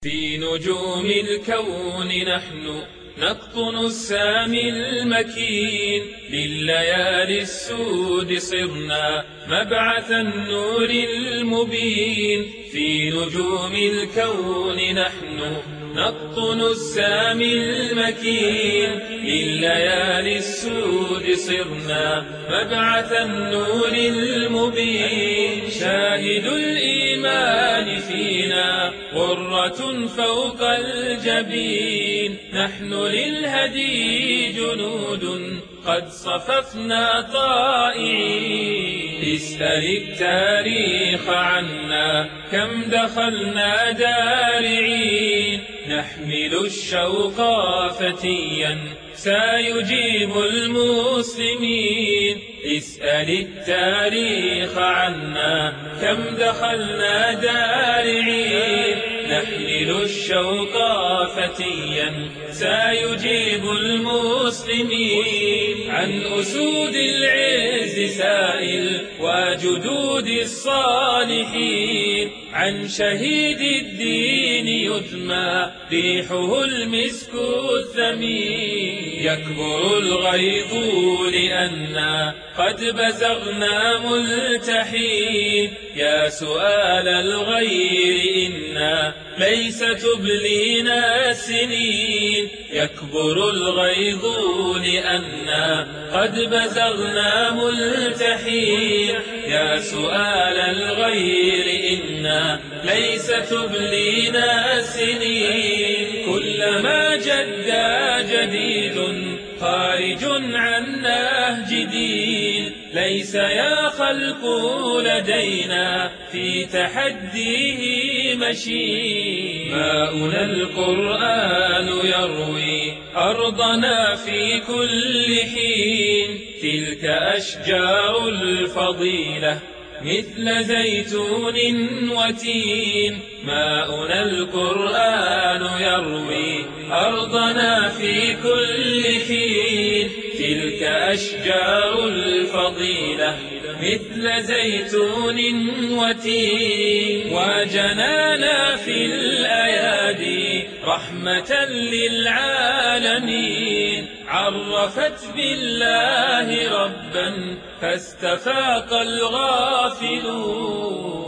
في نجوم الكون نحن نقطن السامي المكين، لليالي السود صرنا مبعث النور المبين. في نجوم الكون نحن نقطن السامي المكين، لليالي السود صرنا مبعث النور المبين. شاهد الإيمان فينا غرة فوق الجبين، نحن للهدي جنود قد صففنا طائعين. اسأل التاريخ عنا كم دخلنا دارعين، نحمل الشوق فتيا سيجيب المسلمين. اسأل التاريخ عنا كم دخلنا دارعين، نحمل الشوق فتيا سيجيب المسلمين. عن أسود العز سائل وجدود الصالحين، عن شهيد الدين يدمى ريحه المسك الثمين. يكبر الغيظ لأننا قد بزغنا ملتحين، يا سؤال الغير إنا ليس تبلينا السنين. يكبر الغيظ لأننا قد بزغنا ملتحين، يا سؤال الغير إنا ليس تبلينا السنين. كلما جدا جديد خارج عن نهج دين، ليس يا خلق لدينا في تحديه مشين. ماؤنا القرآن يروي أرضنا في كل حين، تلك أشجار الفضيلة مثل زيتون وتين. ماؤنا القرآن يروي أرضنا في كل حين، تلك أشجار الفضيلة مثل زيتون وتين. وجنانا في الأيادي رحمة للعالمين، عرفت بالله ربا فاستفاق الغافلون.